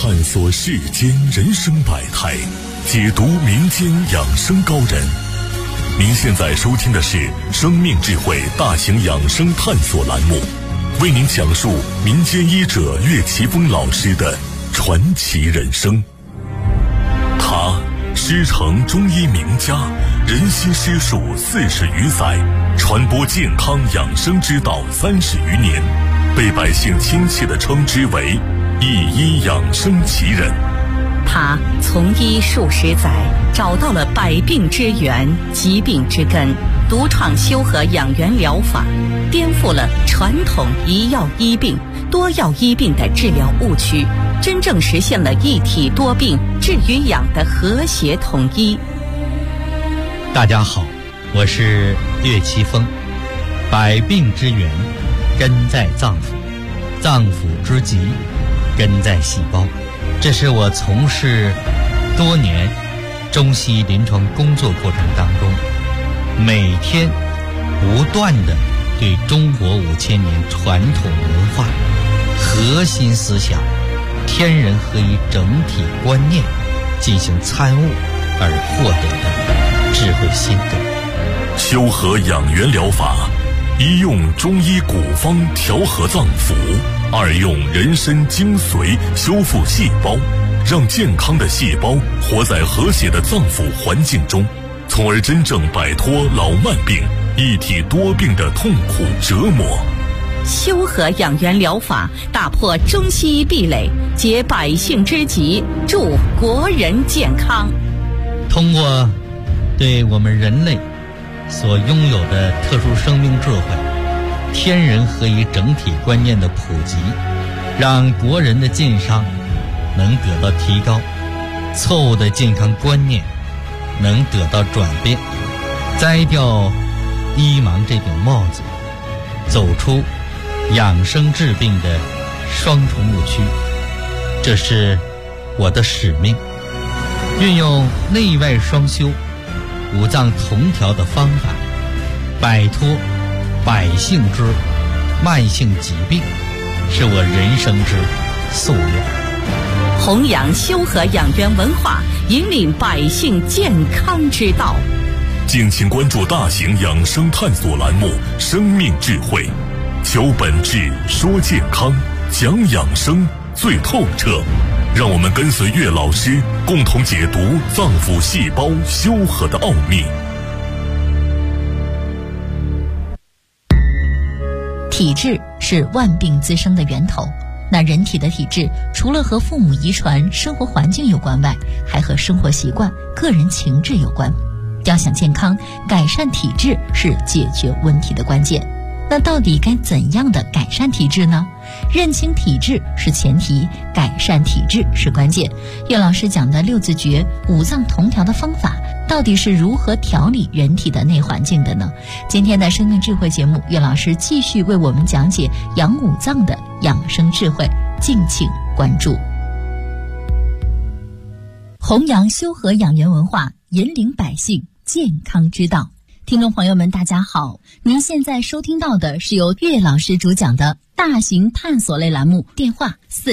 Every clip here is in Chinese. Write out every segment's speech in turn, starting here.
探索世间人生百态，解读民间养生高人。您现在收听的是生命智慧大型养生探索栏目，为您讲述民间医者岳奇峰老师的传奇人生。他师承中医名家，人心师术40余载，传播健康养生之道30余年，被百姓亲切地称之为一医养生奇人。 他从医数十载，找到了百病之源、疾病之根，独创修和养元疗法，颠覆了传统一药医病、多药医病的治疗误区，真正实现了一体多病治与养的和谐统一。 大家好，我是岳奇峰。百病之源根在脏腑，脏腑之疾根在细胞。这是我从事多年中西医临床工作过程当中，每天不断地对中国5000年传统文化核心思想天人合一整体观念进行参悟而获得的智慧心得。 修和养元疗法，一用中医古方调和脏腑，二用人参精髓修复细胞，让健康的细胞活在和谐的脏腑环境中，从而真正摆脱老慢病、一体多病的痛苦折磨。 修和养元疗法打破中西医壁垒，解百姓之急，助国人健康。 通过对我们人类所拥有的特殊生命智慧、天人合一整体观念的普及，让国人的健康能得到提高，错误的健康观念能得到转变，摘掉医盲这顶帽子，走出养生治病的双重误区。这是我的使命，运用内外双修、五脏同调的方法，摆脱百姓之慢性疾病，是我人生之夙愿。 弘扬修和养元文化，引领百姓健康之道。 敬请关注大型养生探索栏目《生命智慧》，求本质，说健康，讲养生最透彻。让我们跟随岳老师，共同解读脏腑细胞修和的奥秘。 体质是万病滋生的源头。那人体的体质除了和父母遗传、生活环境有关外，还和生活习惯、个人情志有关。要想健康，改善体质是解决问题的关键。那到底该怎样的改善体质呢？认清体质是前提，改善体质是关键。岳老师讲的6字诀、五脏同调的方法，到底是如何调理人体的内环境的呢？今天的生命智慧节目，岳老师继续为我们讲解养五脏的养生智慧，敬请关注。弘扬修和养元文化，引领百姓健康之道。听众朋友们大家好，您现在收听到的是由岳老师主讲的大型探索类栏目，电话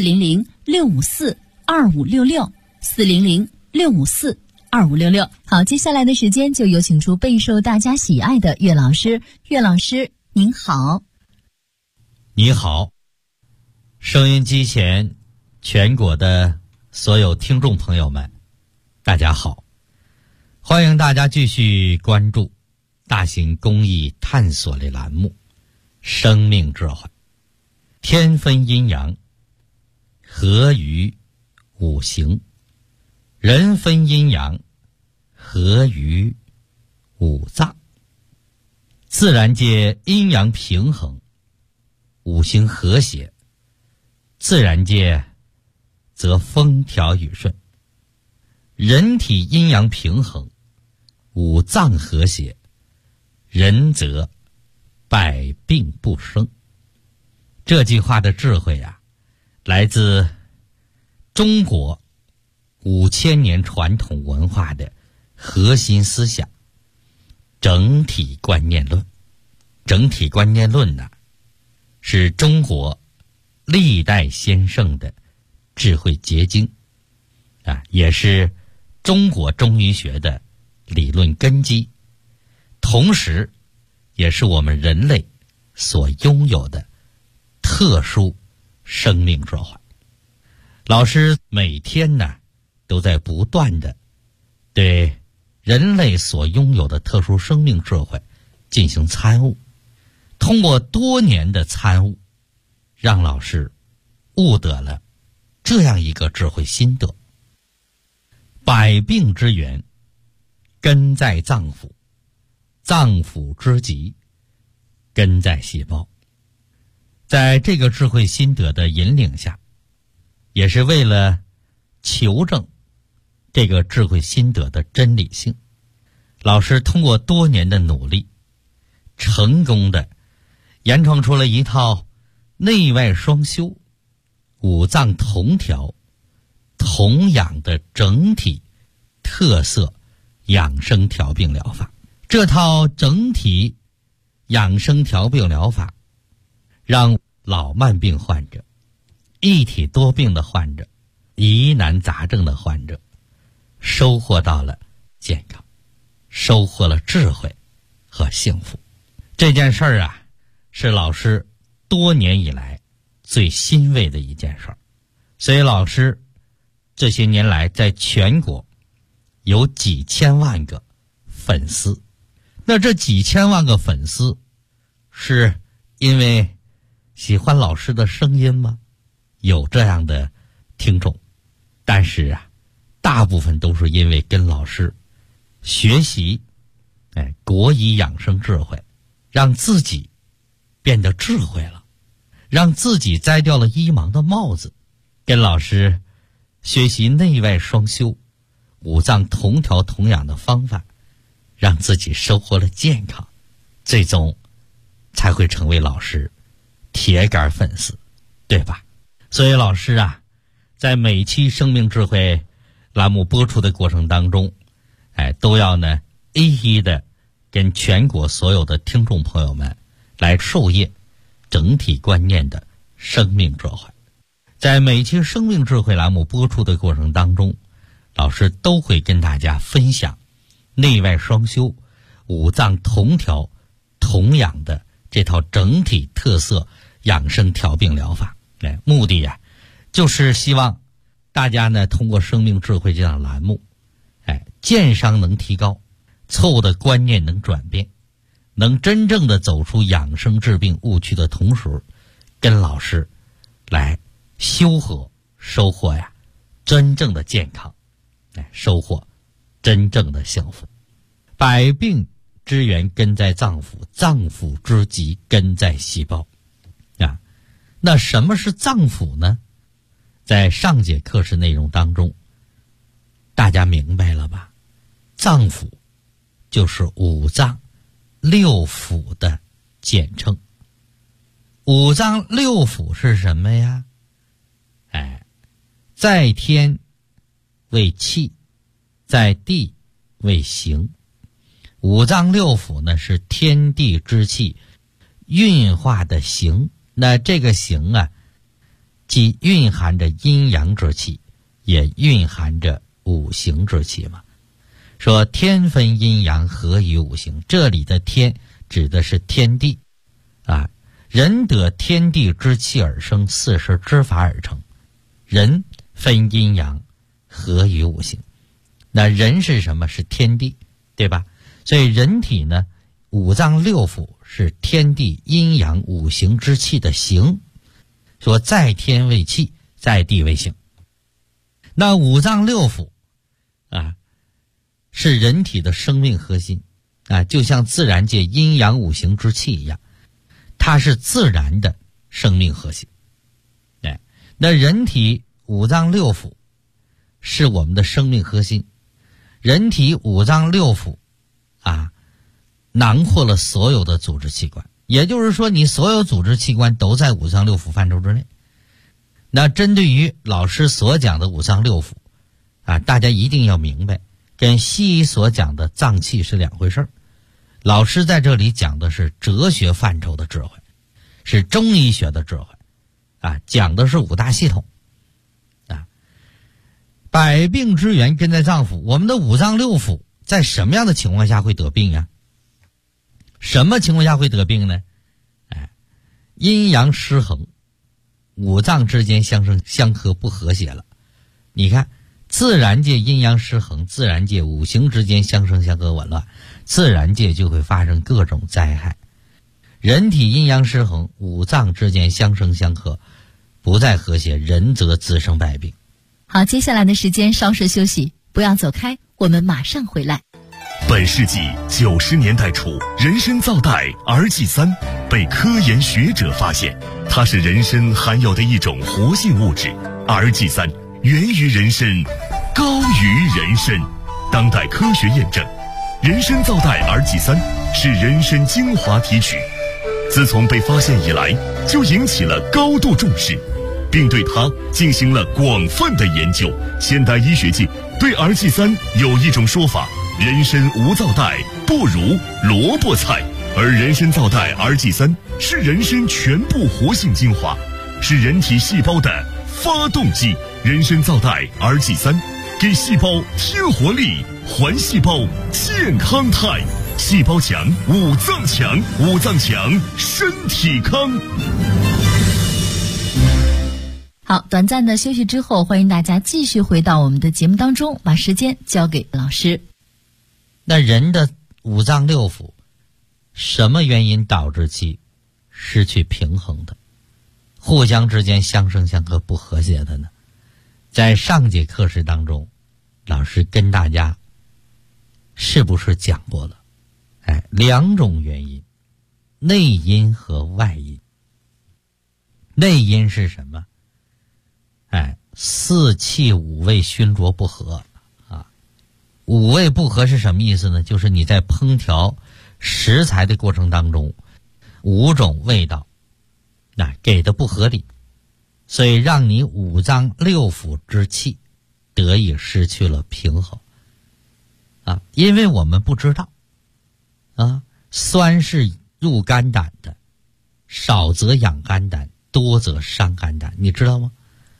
400-654-2566 400-654-2566。好，接下来的时间就有请出备受大家喜爱的岳老师。岳老师您好。 你好，收音机前全国的所有听众朋友们大家好，欢迎大家继续关注大型公益探索类栏目《生命智慧》。天分阴阳，合于五行；人分阴阳，合于五脏。自然界阴阳平衡，五行和谐；自然界则风调雨顺。人体阴阳平衡，五脏和谐，人则百病不生。这句话的智慧啊，来自中国5000年传统文化的核心思想整体观念论。整体观念论呢，是中国历代先圣的智慧结晶啊，也是中国中医学的理论根基，同时也是我们人类所拥有的特殊生命智慧。老师每天呢都在不断的对人类所拥有的特殊生命智慧进行参悟，通过多年的参悟，让老师悟得了这样一个智慧心得：百病之源根在脏腑，脏腑之疾根在细胞。在这个智慧心得的引领下，也是为了求证这个智慧心得的真理性，老师通过多年的努力，成功的研创出了一套内外双修、五脏同调、同养的整体特色养生调病疗法。这套整体养生调病疗法让老慢病患者、一体多病的患者、疑难杂症的患者收获到了健康，收获了智慧和幸福。这件事儿啊，是老师多年以来最欣慰的一件事儿。所以老师这些年来在全国有几千万个粉丝，那这几千万个粉丝是因为喜欢老师的声音吗？有这样的听众，但是啊，大部分都是因为跟老师学习国医养生智慧，让自己变得智慧了，让自己摘掉了医盲的帽子，跟老师学习内外双修、五脏同调同养的方法，让自己收获了健康，最终才会成为老师铁杆粉丝，对吧？所以老师啊，在每期生命智慧栏目播出的过程当中，都要呢一一的跟全国所有的听众朋友们来授业整体观念的生命智慧。在每期生命智慧栏目播出的过程当中，老师都会跟大家分享内外双修、五脏同调同养的这套整体特色养生调病疗法。目的啊，就是希望大家呢通过生命智慧这档栏目，健商能提高，错误的观念能转变，能真正的走出养生治病误区的同时，跟老师来修和收获呀真正的健康，收获真正的幸福。百病之源根在脏腑，脏腑之疾根在细胞啊。那什么是脏腑呢？在上节课时内容当中，大家明白了吧？脏腑就是五脏六腑的简称。五脏六腑是什么呀？在天为气，在地为形。五脏六腑呢是天地之气运化的形，那这个形啊，既蕴含着阴阳之气，也蕴含着五行之气嘛。说天分阴阳，合于五行，这里的天指的是天地啊。人得天地之气而生，四时之法而成。人分阴阳，合于五行。那人是什么？是天地，对吧？所以人体呢，五脏六腑是天地阴阳五行之气的形。说在天为气，在地为形。那五脏六腑啊，是人体的生命核心啊，就像自然界阴阳五行之气一样，它是自然的生命核心。那人体五脏六腑是我们的生命核心，人体五脏六腑啊，囊括了所有的组织器官，也就是说你所有组织器官都在五脏六腑范畴之内。那针对于老师所讲的五脏六腑啊，大家一定要明白，跟西医所讲的脏器是两回事儿。老师在这里讲的是哲学范畴的智慧，是中医学的智慧啊，讲的是五大系统百病之源根在脏腑，我们的五脏六腑在什么样的情况下会得病呀？什么情况下会得病呢？阴阳失衡，五脏之间相生相克不和谐了。你看自然界阴阳失衡，自然界五行之间相生相克紊乱，自然界就会发生各种灾害。人体阴阳失衡，五脏之间相生相克不再和谐，人则滋生百病。 好，接下来的时间稍事休息，不要走开，我们马上回来。 本世纪90年代初，人参皂苷 RG3 被科研学者发现，它是人参含有的一种活性物质。RG3 源于人参，高于人参。当代科学验证，人参皂苷 RG3 是人参精华提取，自从被发现以来，就引起了高度重视，并对它进行了广泛的研究。现代医学界对 RG3 有一种说法：人参无皂苷不如萝卜菜，而人参皂苷 RG3 是人参全部活性精华，是人体细胞的发动机。人参皂苷 RG3 给细胞添活力，还细胞健康态。细胞强，五脏强，五脏强，身体康。 好，短暂的休息之后，欢迎大家继续回到我们的节目当中，把时间交给老师。 那人的五脏六腑，什么原因导致其失去平衡的，互相之间相生相克不和谐的呢？在上节课时当中，老师跟大家是不是讲过了？两种原因，内因和外因。内因是什么？四气五味熏灼不和啊。五味不和是什么意思呢？就是你在烹调食材的过程当中，五种味道给的不合理，所以让你五脏六腑之气得以失去了平衡啊。因为我们不知道酸是入肝胆的，少则养肝胆，多则伤肝胆，你知道吗？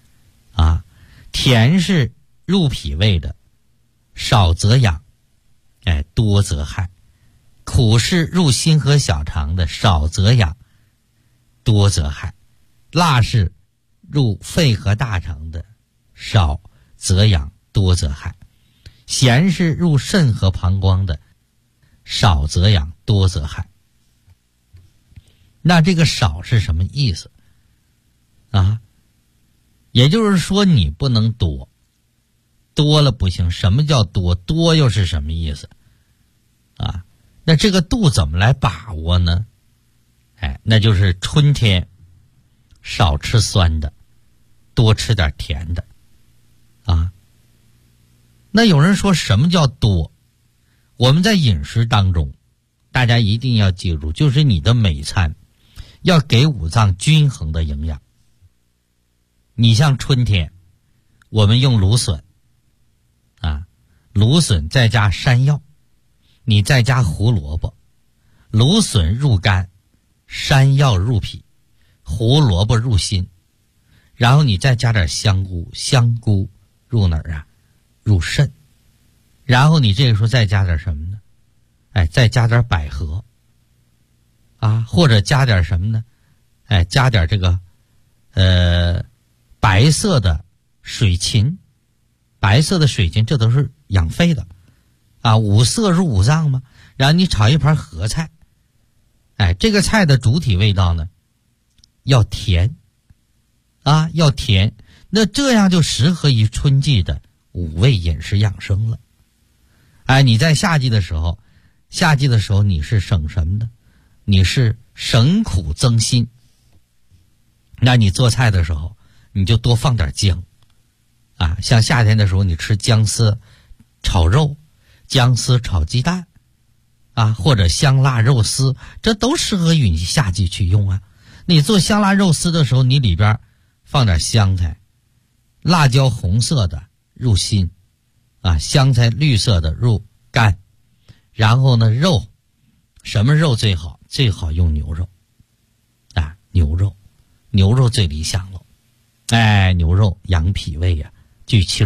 甜是入脾胃的，少则养，多则害。苦是入心和小肠的，少则养，多则害。辣是入肺和大肠的，少则养，多则害。咸是入肾和膀胱的，少则养，多则害。那这个少是什么意思也就是说你不能多，多了不行。什么叫多？多又是什么意思那这个度怎么来把握呢？那就是春天少吃酸的，多吃点甜的那有人说什么叫多？我们在饮食当中，大家一定要记住，就是你的每餐要给五脏均衡的营养。你像春天我们用芦笋芦笋再加山药，你再加胡萝卜，芦笋入肝，山药入脾，胡萝卜入心，然后你再加点香菇，香菇入哪儿入肾，然后你这个时候再加点什么呢？再加点百合或者加点什么呢？加点这个白色的水芹，白色的水芹这都是养肺的五色入五脏嘛。然后你炒一盘合菜，这个菜的主体味道呢要甜要甜，那这样就适合于春季的五味饮食养生了。你在夏季的时候你是省什么呢？你是省苦增辛。那你做菜的时候你就多放点姜像夏天的时候你吃姜丝炒肉，姜丝炒鸡蛋或者香辣肉丝，这都适合于你夏季去用你做香辣肉丝的时候，你里边放点香菜，辣椒红色的入心香菜绿色的入肝。然后呢，肉什么肉最好？最好用牛肉牛肉最理想了。牛肉养脾胃聚气中，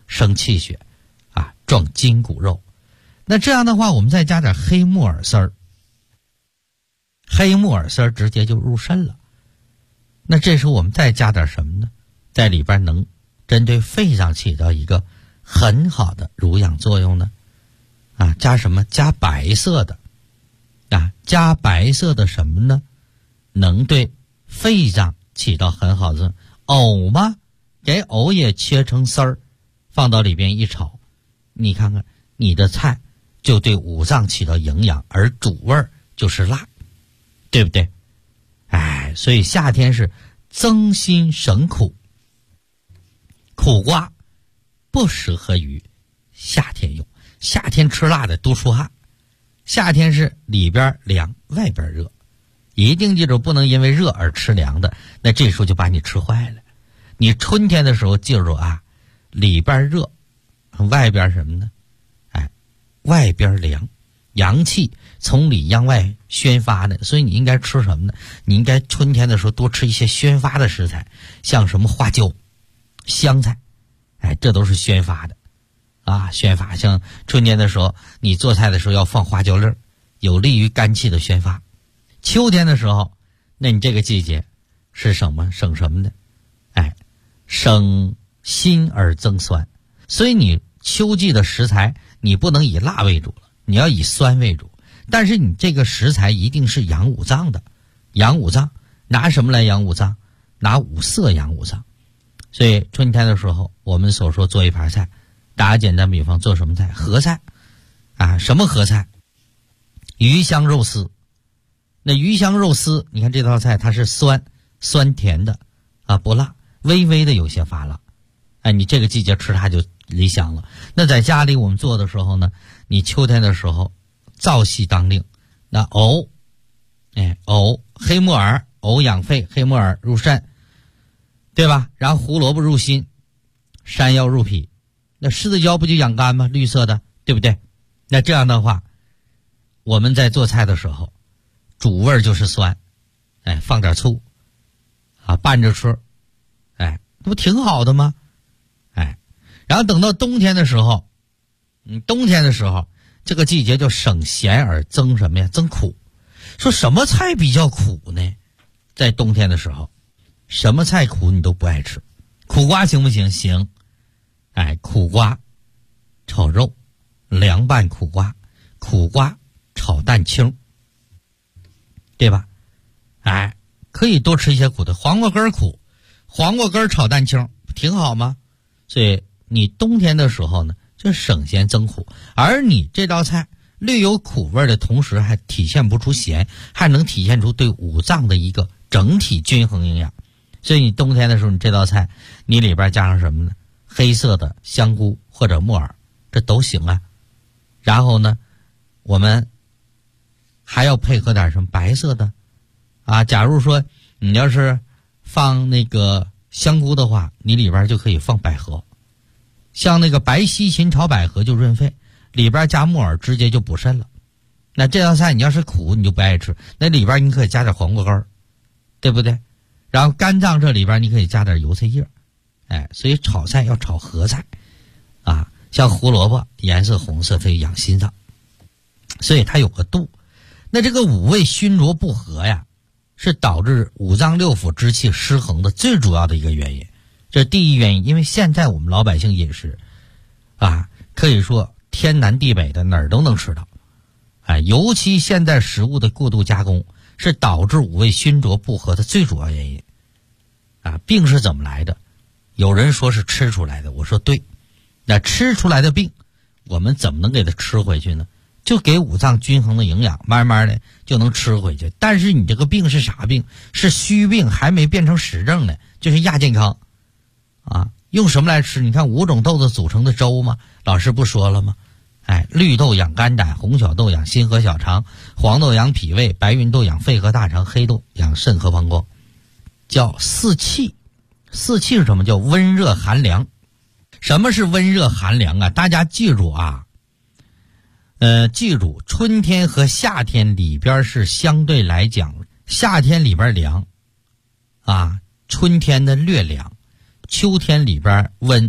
生气血啊，壮筋骨肉。那这样的话，我们再加点黑木耳丝儿，黑木耳丝儿直接就入肾了。那这时候我们再加点什么呢？在里边能针对肺上起到一个很好的濡养作用呢？啊，加什么？加白色的啊，加白色的什么呢？能对肺脏起到很好的藕吗？给藕也切成丝儿，放到里边一炒，你看看你的菜就对五脏起到营养，而主味就是辣，对不对？哎，所以夏天是增辛省苦，苦瓜不适合于夏天用，夏天吃辣的多出汗，夏天是里边凉外边热，一定记住不能因为热而吃凉的，那这时候就把你吃坏了。你春天的时候记住啊，里边热外边什么呢？哎，外边凉，阳气从里向外宣发的，所以你应该吃什么呢？你应该春天的时候多吃一些宣发的食材，像什么花椒、香菜，哎，这都是宣发的啊，宣发。像春天的时候你做菜的时候要放花椒粒儿，有利于肝气的宣发。秋天的时候，那你这个季节是什么？省什么呢？哎，省辛而增酸。所以你秋季的食材你不能以辣为主了，你要以酸为主。但是你这个食材一定是养五脏的，养五脏拿什么来养五脏？拿五色养五脏。所以春天的时候我们所说做一盘菜，打个简单比方，做什么菜？合菜啊，什么合菜？鱼香肉丝。那鱼香肉丝，你看这道菜它是酸甜的啊，不辣，微微的有些发辣。哎，你这个季节吃它就理想了。那在家里我们做的时候呢，你秋天的时候燥气当令，那藕，黑木耳，藕养肺，黑木耳入肾，对吧？然后胡萝卜入心，山药入脾，那柿子椒不就养肝吗？绿色的，对不对？那这样的话，我们在做菜的时候主味就是酸，哎，放点醋啊，拌着吃，哎，这不挺好的吗？哎，然后等到冬天的时候，冬天的时候这个季节就省咸而增什么呀？增苦。说什么菜比较苦呢？在冬天的时候什么菜苦你都不爱吃。苦瓜行不行？行。哎，苦瓜炒肉，凉拌苦瓜，苦瓜炒蛋清，对吧？哎，可以多吃一些苦的。黄瓜根苦，黄瓜根炒蛋清挺好吗？所以你冬天的时候呢就省咸增苦，而你这道菜略有苦味的同时还体现不出咸，还能体现出对五脏的一个整体均衡营养。所以你冬天的时候你这道菜你里边加上什么呢？黑色的香菇或者木耳，这都行啊。然后呢我们还要配合点什么？白色的啊，假如说你要是放那个香菇的话，你里边就可以放百合，像那个白西芹炒百合就润肺，里边加木耳直接就补肾了。那这道菜你要是苦你就不爱吃，那里边你可以加点黄瓜根，对不对？然后肝脏这里边你可以加点油菜叶，哎，所以炒菜要炒合菜啊，像胡萝卜颜色红色可以养心脏，所以它有个度。那这个五味熏浊不和呀，是导致五脏六腑之气失衡的最主要的一个原因。这是第一原因。因为现在我们老百姓饮食啊，可以说天南地北的哪儿都能吃到，哎，尤其现在食物的过度加工是导致五味熏浊不和的最主要原因啊。病是怎么来的？有人说是吃出来的，我说对。那吃出来的病我们怎么能给它吃回去呢？就给五脏均衡的营养，慢慢的就能吃回去。但是你这个病是啥病？是虚病，还没变成实症呢，就是亚健康啊。用什么来吃？你看5种豆子组成的粥嘛，老师不说了吗？哎，绿豆养肝胆，红小豆养心和小肠，黄豆养脾胃，白芸豆养肺和大肠，黑豆养肾和膀胱，叫四气。四气是什么？叫温热寒凉。什么是温热寒凉啊？大家记住啊，记住春天和夏天里边是相对来讲，夏天里边凉啊，春天的略凉，秋天里边温，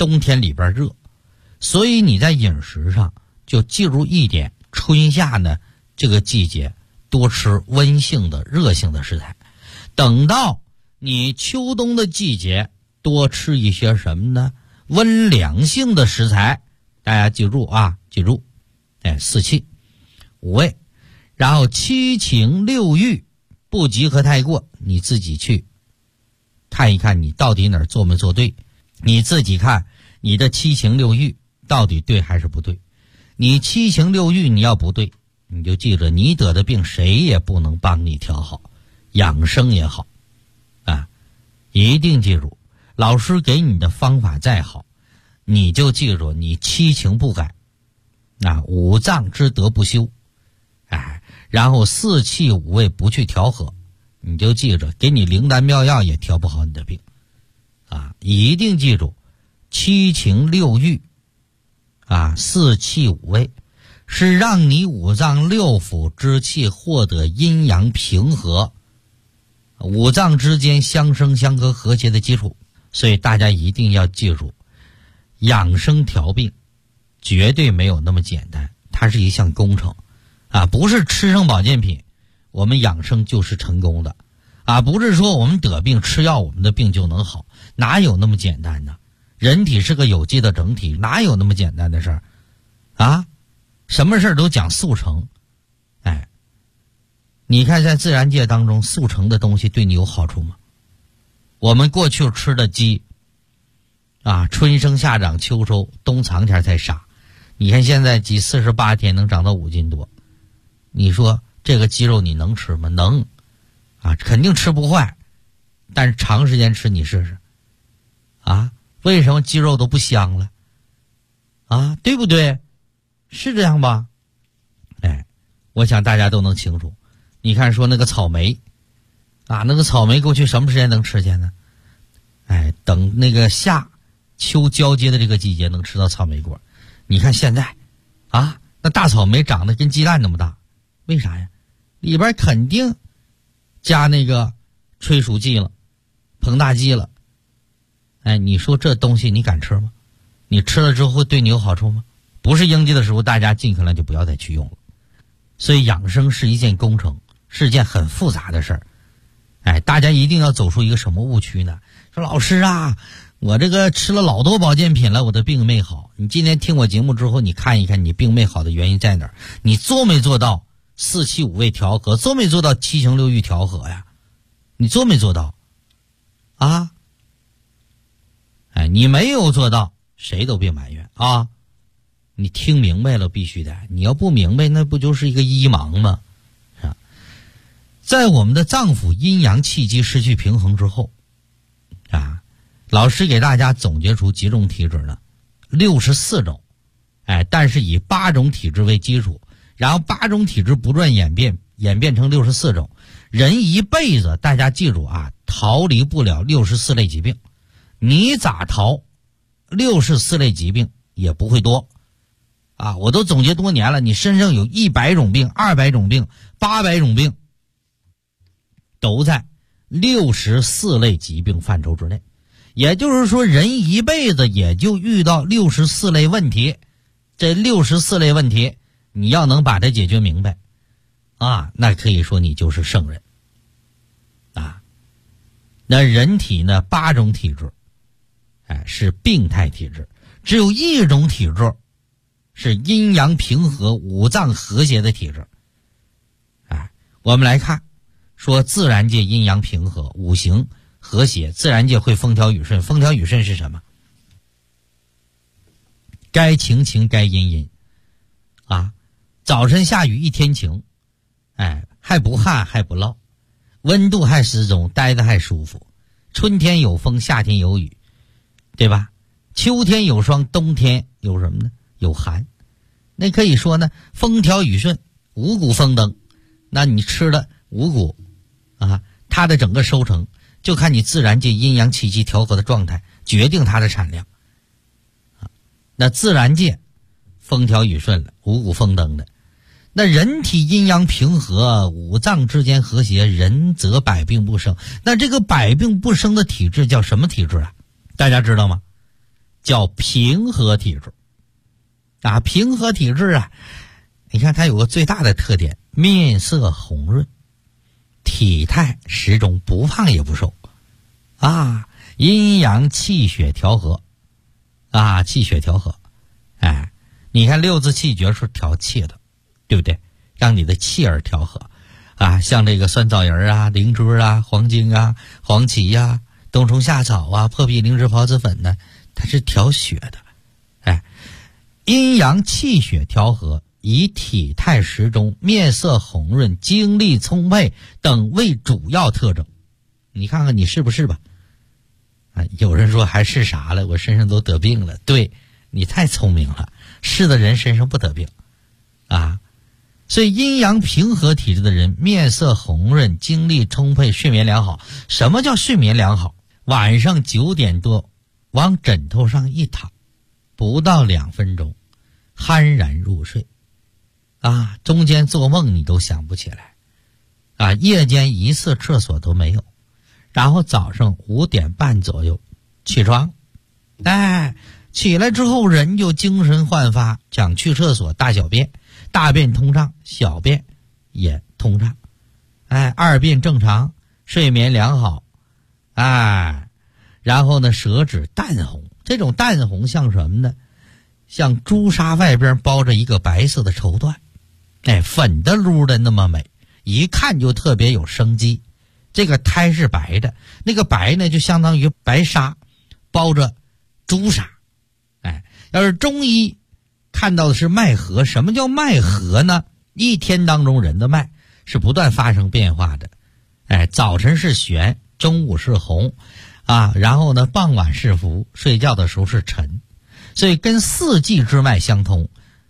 冬天里边热，所以你在饮食上就记住一点，春夏呢这个季节多吃温性的热性的食材，等到你秋冬的季节多吃一些什么呢？温凉性的食材。大家记住啊，记住四气五味，然后七情六欲不集合太过，你自己去看一看你到底哪儿做没做对，你自己看你的七情六欲到底对还是不对。你七情六欲你要不对，你就记着你得的病谁也不能帮你调好，养生也好啊，一定记住，老师给你的方法再好，你就记住你七情不改，五脏之德不修，然后四气五味不去调和，你就记着给你灵丹妙药也调不好你的病一定记住七情六欲四气五味是让你五脏六腑之气获得阴阳平和，五脏之间相生相克和谐的基础。所以大家一定要记住，养生调病绝对没有那么简单，它是一项工程不是吃上保健品我们养生就是成功的不是说我们得病吃药我们的病就能好，哪有那么简单呢？人体是个有机的整体，哪有那么简单的事儿什么事儿都讲速成。你看在自然界当中速成的东西对你有好处吗？我们过去吃的鸡春生夏长秋收，冬藏前才杀。你看现在鸡48天能长到5斤多，你说这个鸡肉你能吃吗？能肯定吃不坏，但是长时间吃你试试为什么鸡肉都不香了对不对？是这样吧？我想大家都能清楚。你看说那个草莓那个草莓过去什么时间能吃见呢？等那个夏秋交接的这个季节能吃到草莓果。你看现在那大草莓长得跟鸡蛋那么大，为啥呀？里边肯定加那个催熟剂了，膨大剂了。你说这东西你敢吃吗？你吃了之后会对你有好处吗？不是应季的时候，大家尽可能就不要再去用了。所以养生是一件工程，是件很复杂的事儿。大家一定要走出一个什么误区呢？说老师我这个吃了老多保健品了，我的病没好。你今天听我节目之后，你看一看你病没好的原因在哪儿？你做没做到四气五味调和？做没做到七情六欲调和呀？你做没做到你没有做到，谁都别埋怨你听明白了必须的，你要不明白那不就是一个一盲吗？在我们的脏腑阴阳气机失去平衡之后老师给大家总结出几种体质呢？64种但是以8种体质为基础，然后8种体质不断演变成64种。人一辈子大家记住逃离不了64类疾病，你咋逃64类疾病也不会多我都总结多年了，你身上有100种病、200种病、800种病，都在64类疾病范畴之内。也就是说人一辈子也就遇到64类问题，这64类问题你要能把它解决明白那可以说你就是圣人那人体呢8种体质是病态体质，只有1种体质是阴阳平和五脏和谐的体质我们来看说自然界阴阳平和五行和谐，自然界会风调雨顺。风调雨顺是什么？该晴晴该阴阴早晨下雨一天晴还不旱还不涝，温度还适中，待得还舒服。春天有风，夏天有雨，对吧？秋天有霜，冬天有什么呢？有寒。那可以说呢风调雨顺，五谷丰登。那你吃的五谷它的整个收成就看你自然界阴阳气机调和的状态决定它的产量那自然界风调雨顺了，五谷丰登的。那人体阴阳平和，五脏之间和谐，人则百病不生。那这个百病不生的体质叫什么体质大家知道吗？ 叫平和体质。平和体质啊，你看它有个最大的特点，面色红润，体态适中，不胖也不瘦阴阳气血调和气血调和。你看六字气诀是调气的，对不对？让你的气儿调和像这个酸枣仁灵芝黄精黄芪冬虫夏草破壁灵芝孢子粉呢，它是调血的。阴阳气血调和，以体态适中、面色红润、精力充沛等为主要特征。你看看你是不是吧？有人说还是啥了？我身上都得病了。对，你太聪明了，是的人身上不得病所以阴阳平和体质的人，面色红润，精力充沛，睡眠良好。什么叫睡眠良好？晚上9点多往枕头上一躺，不到2分钟酣然入睡中间做梦你都想不起来夜间一次厕所都没有，然后早上5点半左右起床起来之后人就精神焕发，想去厕所大小便，大便通畅，小便也通畅二便正常，睡眠良好然后呢舌质淡红，这种淡红像什么呢？像朱砂外边包着一个白色的绸缎粉的噜的那么美，一看就特别有生机。这个胎是白的，那个白呢就相当于白纱包着朱砂要是中医看到的是脉和。什么叫脉和呢？一天当中人的脉是不断发生变化的早晨是玄，中午是红然后呢傍晚是浮，睡觉的时候是沉，所以跟四季之脉相通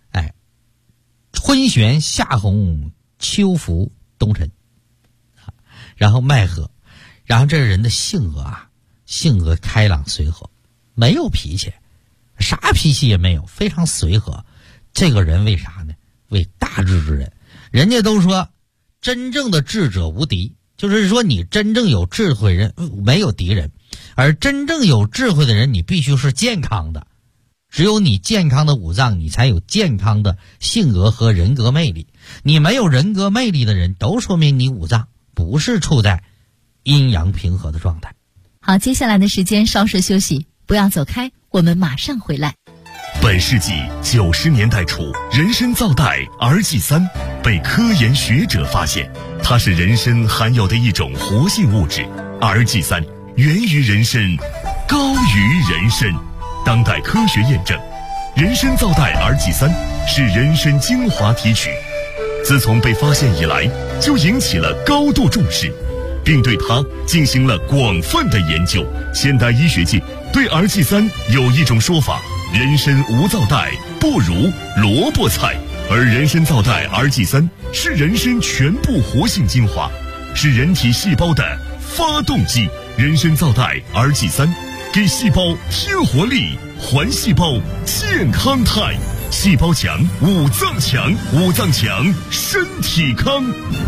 春玄夏红秋浮冬沉然后脉和。然后这人的性格开朗随和，没有脾气，啥脾气也没有，非常随和。这个人为啥呢？为大智之人。人家都说真正的智者无敌，就是说你真正有智慧人没有敌人，而真正有智慧的人你必须是健康的，只有你健康的五脏，你才有健康的性格和人格魅力。你没有人格魅力的人，都说明你五脏不是处在阴阳平和的状态。 好，接下来的时间稍事休息，不要走开，我们马上回来。 本世纪90年代初，人参皂苷RG3被科研学者发现，它是人参含有的一种活性物质。RG3源于人参，高于人参。当代科学验证，人参皂苷RG3是人参精华提取，自从被发现以来，就引起了高度重视，并对它进行了广泛的研究。现代医学界对 RG3有一种说法：人参无皂苷不如萝卜菜，而人参皂苷RG3是人参全部活性精华，是人体细胞的发动机。人参皂苷RG3给细胞添活力，还细胞健康态。细胞强，五脏强，五脏强，身体康。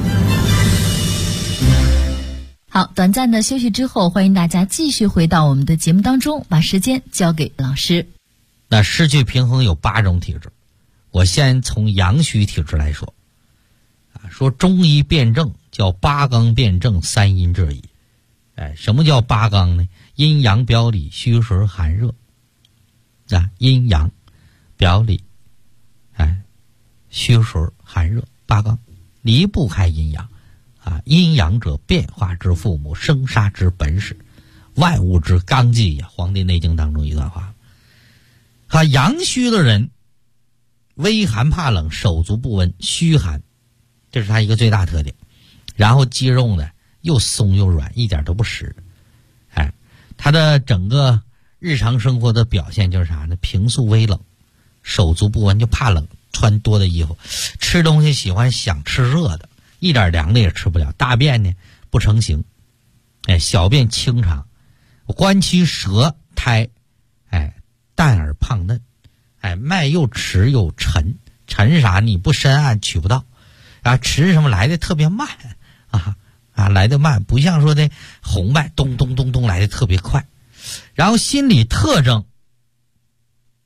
好，短暂的休息之后，欢迎大家继续回到我们的节目当中，把时间交给老师。 那失去平衡有8种体质，我先从阳虚体质来说说中医辩证叫8纲辩证3阴治矣。什么叫8纲呢？阴阳表里，虚实寒热阴阳表里虚实寒热8纲，离不开阴阳阴阳者，变化之父母，生杀之本始，万物之纲纪呀。黄帝内经当中一段话阳虚的人微寒怕冷，手足不温，虚寒，这是他一个最大特点。然后肌肉呢又松又软，一点都不实。他的整个日常生活的表现就是啥呢？平素微冷，手足不温，就怕冷，穿多的衣服，吃东西喜欢想吃热的，一点凉的也吃不了。大便呢不成形，小便清长，关其舌苔，淡而胖嫩，脉又迟又沉，沉啥？你不深谙取不到迟什么来的特别慢来的慢，不像说的红脉咚咚咚咚来的特别快。然后心理特征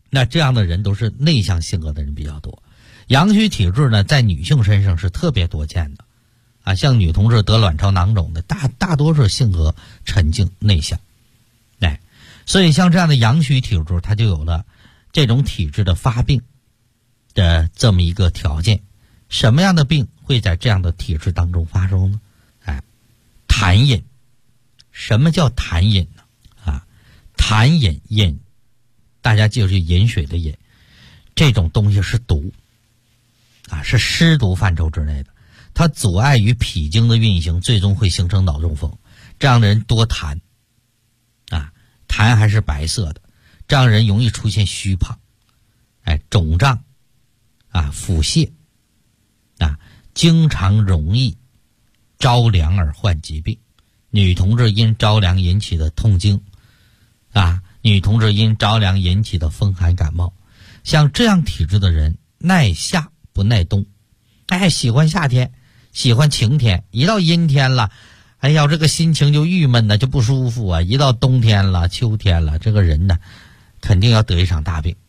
那这样的人都是内向性格的人比较多。阳虚体质呢，在女性身上是特别多见的啊，像女同志得卵巢囊肿的大多数性格沉静内向。所以像这样的阳虚体质，它就有了这种体质的发病的这么一个条件。什么样的病会在这样的体质当中发生呢？痰饮。什么叫痰饮呢？痰饮，大家记住饮水的饮，这种东西是毒是湿毒范畴之内的，它阻碍于脾经的运行，最终会形成脑中风。这样的人多痰痰还是白色的，这样人容易出现虚胖肿胀腹泻经常容易着凉而患疾病。女同志因着凉引起的痛经女同志因着凉引起的风寒感冒。像这样体质的人耐夏不耐冬，喜欢夏天，喜欢晴天，一到阴天了这个心情就郁闷就不舒服一到冬天了秋天了，这个人呢肯定要得一场大病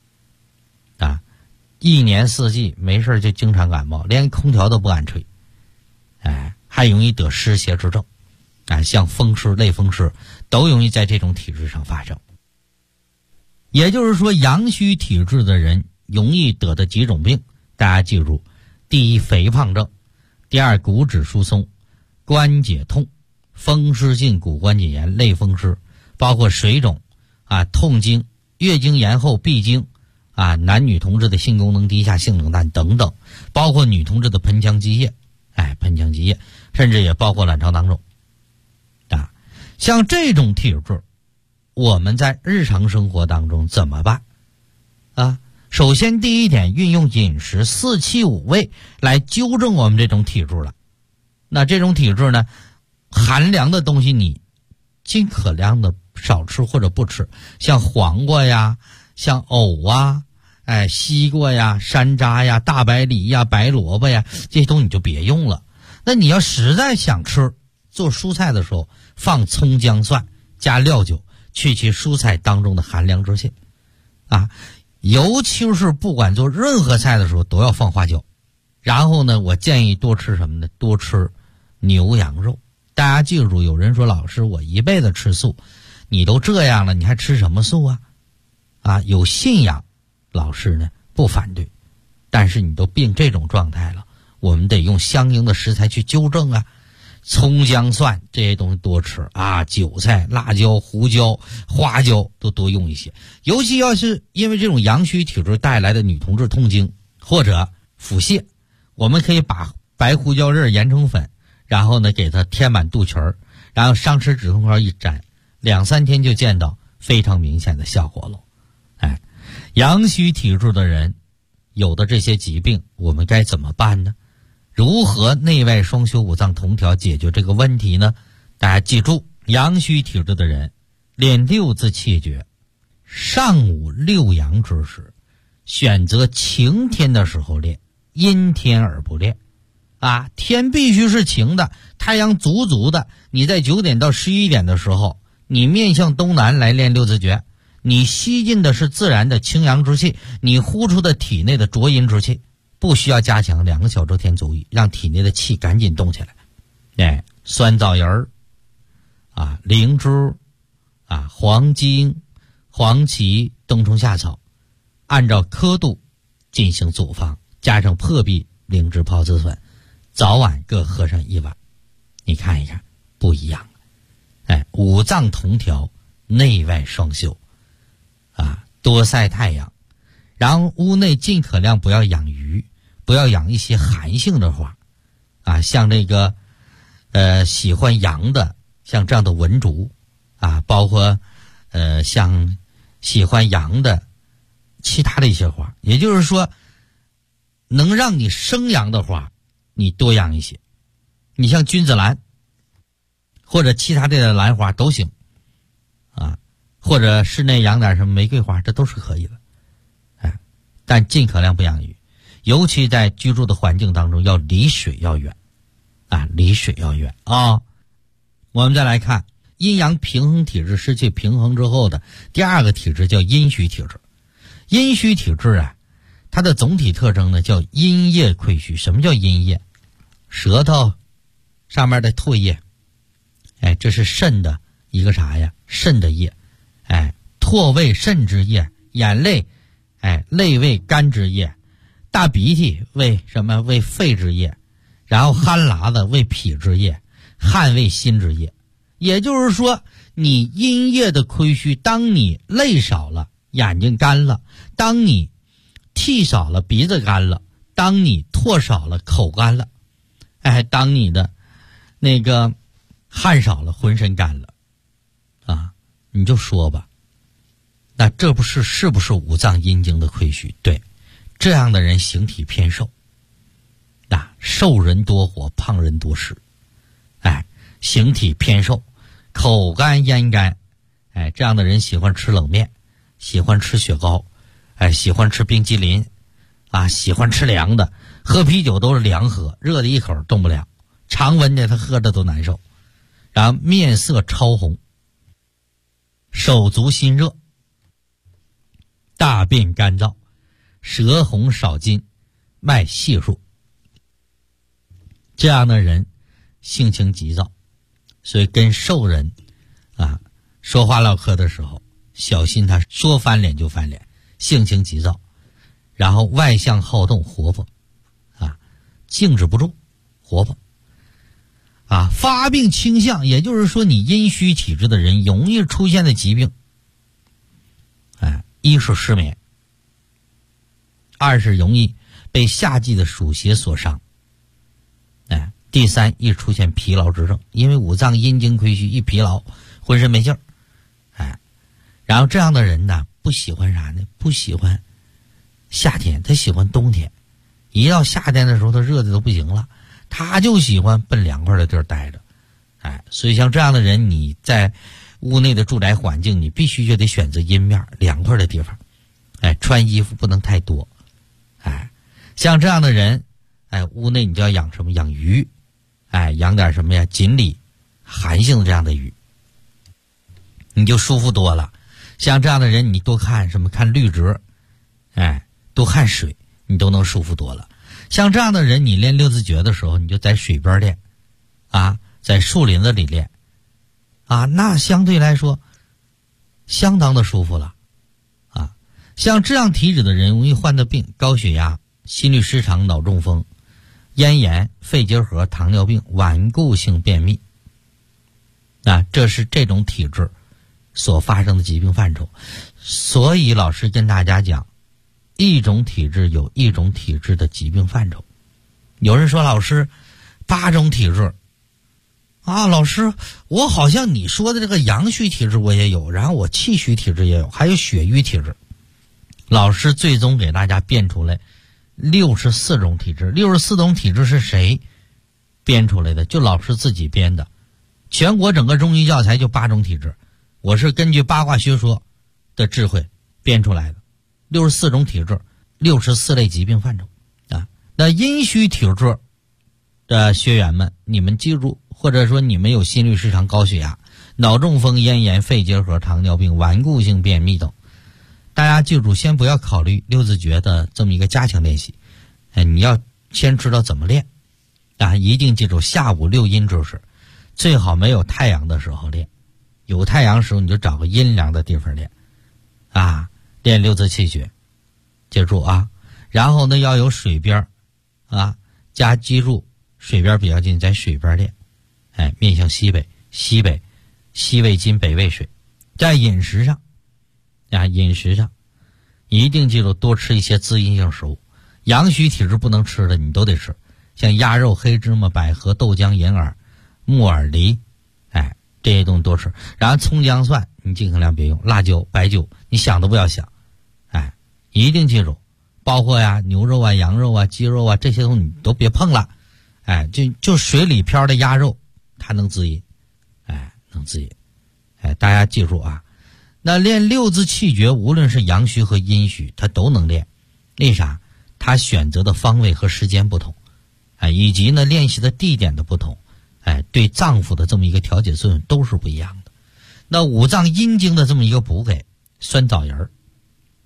一年四季没事就经常感冒，连空调都不敢吹还容易得湿邪之症像风湿类风湿都容易在这种体质上发生。也就是说，阳虚体质的人容易得的几种病，大家记住：第一，肥胖症；第二，骨质疏松、关节痛、风湿性骨关节炎、类风湿，包括水肿痛经、月经延后、闭经男女同志的性功能低下、性冷淡等等，包括女同志的盆腔积液甚至也包括卵巢囊肿像这种体质，我们在日常生活当中怎么办首先第一点，运用饮食4气5味来纠正我们这种体质了。那这种体质呢，寒凉的东西你尽可量的少吃或者不吃，像黄瓜呀，像藕西瓜呀，山楂呀，大白梨呀，白萝卜呀，这些东西你就别用了。那你要实在想吃，做蔬菜的时候放葱姜蒜加料酒，去其蔬菜当中的寒凉之气尤其是不管做任何菜的时候都要放花椒。然后呢，我建议多吃什么呢？多吃牛羊肉。大家记住，有人说老师我一辈子吃素，你都这样了你还吃什么素有信仰老师呢不反对，但是你都病这种状态了，我们得用相应的食材去纠正葱姜蒜这些东西多吃韭菜、辣椒、胡椒、花椒都多用一些。尤其要是因为这种阳虚体质带来的女同志痛经或者腹泻，我们可以把白胡椒粒研成粉，然后呢给它填满肚脐儿，然后上吃止痛膏一沾，2-3天就见到非常明显的效果了。阳虚体质的人有的这些疾病我们该怎么办呢？如何内外双修五脏同调解决这个问题呢？大家记住，阳虚体质的人练6字气诀，上午6阳之时，选择晴天的时候练，阴天而不练天必须是晴的，太阳足足的，你在9点到11点的时候，你面向东南来练6字诀，你吸进的是自然的清阳之气，你呼出的体内的浊阴之气，不需要加强2个小周天足浴，让体内的气赶紧动起来。酸枣仁儿灵芝黄精、黄芪、冬虫夏草，按照刻度进行组方，加上破壁灵芝孢子粉，早晚各喝上1碗。你看一看不一样五脏同调，内外双修多晒太阳，然后屋内尽可量不要养鱼，不要养一些寒性的花像这个喜欢阳的，像这样的文竹包括像喜欢阳的其他的一些花。也就是说，能让你生阳的花你多养一些，你像君子兰或者其他的兰花都行或者室内养点什么玫瑰花，这都是可以的但尽可量不养鱼，尤其在居住的环境当中要离水要远离水要远我们再来看阴阳平衡体质失去平衡之后的第2个体质，叫阴虚体质。 阴虚体质啊，它的总体特征呢叫阴液亏虚。什么叫阴液？舌头上面的唾液，这是肾的一个啥呀？肾的液，唾为肾之液，眼泪，泪为肝之液，大鼻涕为什么？为肺之液，然后鼾喇子为脾之液，汗为心之液。也就是说，你阴液的亏虚，当你泪少了，眼睛干了；当你涕少了，鼻子干了；当你唾少了，口干了；当你的那个汗少了，浑身干了，你就说吧，那这是不是五脏阴经的亏虚？对，这样的人形体偏瘦，瘦人多火，胖人多湿，形体偏瘦，口干咽干，这样的人喜欢吃冷面，喜欢吃雪糕，喜欢吃冰激凌，喜欢吃凉的，喝啤酒都是凉喝，热的一口动不了，常温的他喝着都难受，然后面色超红，手足心热，大便干燥，舌红少津，脉细数。这样的人性情急躁，所以跟瘦人说话唠嗑的时候小心，他说翻脸就翻脸，性情急躁，然后外向好动，活泼静止不住，活泼发病倾向，也就是说你阴虚体质的人容易出现的疾病，一是失眠，二是容易被夏季的暑邪所伤，第三易出现疲劳之症，因为五脏阴经亏虚，一疲劳浑身没劲儿，然后这样的人呢不喜欢啥呢？不喜欢夏天，他喜欢冬天，一到夏天的时候他热的都不行了，他就喜欢奔凉快的地儿待着，所以像这样的人，你在屋内的住宅环境，你必须就得选择阴面凉快的地方，穿衣服不能太多，像这样的人，屋内你就要养什么？养鱼，养点什么呀？锦鲤，寒性的这样的鱼，你就舒服多了。像这样的人，你多看什么？看绿植，多看水，你都能舒服多了。像这样的人，你练六字诀的时候，你就在水边练，在树林子里练，那相对来说相当的舒服了，像这样体质的人容易患的病：高血压、心律失常、脑中风、咽炎、肺结核、糖尿病、顽固性便秘，这是这种体质所发生的疾病范畴。所以老师跟大家讲，一种体质有一种体质的疾病范畴。有人说老师8种体质老师我好像你说的这个阳虚体质我也有，然后我气虚体质也有，还有血瘀体质。老师最终给大家编出来64种体质。64种体质是谁编出来的？就老师自己编的。全国整个中医教材就8种体质，我是根据八卦学说的智慧编出来的。64种体质，64类疾病范畴那阴虚体质的学员们，你们记住，或者说你们有心律失常、高血压、脑中风、咽炎、肺结核、糖尿病、顽固性便秘等，大家记住，先不要考虑六字诀的这么一个加强练习，你要先知道怎么练一定记住下午6阴之时，最好没有太阳的时候练，有太阳时候你就找个阴凉的地方练练六字气血，记住然后呢要有水边加记住水边比较近，在水边练，面向西北，西为金，北为水。在饮食上一定记住多吃一些滋阴性食物，阳虚体质不能吃的你都得吃，像鸭肉、黑芝麻、百合、豆浆、银耳、木耳、梨，这些东西多吃。然后葱姜蒜你尽量别用，辣椒、白酒你想都不要想，一定记住，包括牛肉羊肉鸡肉这些东西你都别碰了，就水里漂的鸭肉它能滋阴，能滋阴，大家记住那练六字气诀，无论是阳虚和阴虚，它都能练。为啥？它选择的方位和时间不同，以及呢练习的地点的不同，对脏腑的这么一个调节作用都是不一样的。那五脏阴经的这么一个补给，酸枣仁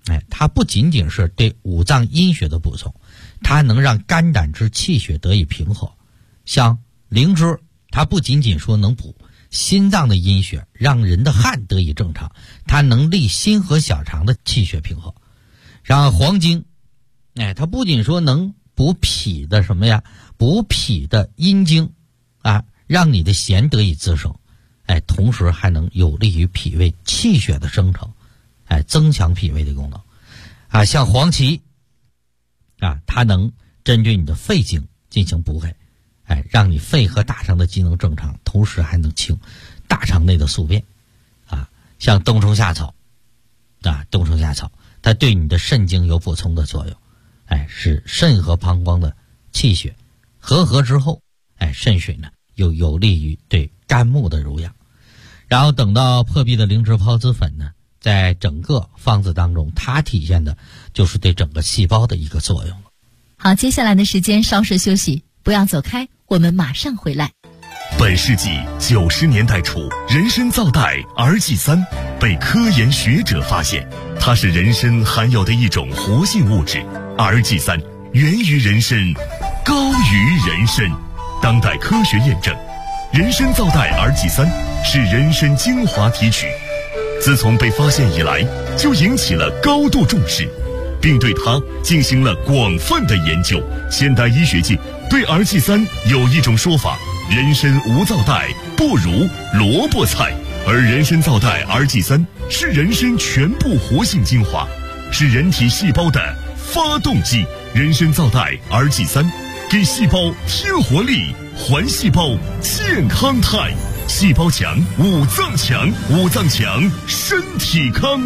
它不仅仅是对五脏阴血的补充，它能让肝胆之气血得以平和。像灵芝，它不仅仅说能补心脏的阴血，让人的汗得以正常，它能利心和小肠的气血平和。然后黄精，它不仅说能补脾的什么呀，补脾的阴经啊，让你的涎得以滋生，同时还能有利于脾胃气血的生成，增强脾胃的功能啊。像黄芪啊，它能针对你的肺经进行补给，让你肺和大肠的机能正常，同时还能清大肠内的宿便啊。像冬虫夏草啊，冬虫夏草它对你的肾经有补充的作用，使肾和膀胱的气血和合之后，肾水呢又有利于对肝木的濡养。然后等到破壁的灵芝孢子粉呢，在整个方子当中，它体现的就是对整个细胞的一个作用了。 好，接下来的时间稍事休息，不要走开，我们马上回来。 本世纪90年代初，人参皂苷RG3被科研学者发现，它是人参含有的一种活性物质。RG3源于人参，高于人参。当代科学验证，人参皂苷RG3是人参精华提取，自从被发现以来，就引起了高度重视，并对它进行了广泛的研究。现代医学界对 RG3有一种说法：人参无皂苷不如萝卜菜，而人参皂苷RG3是人参全部活性精华，是人体细胞的发动机。人参皂苷RG3给细胞添活力，还细胞健康态。细胞强，五脏强，五脏强，身体康。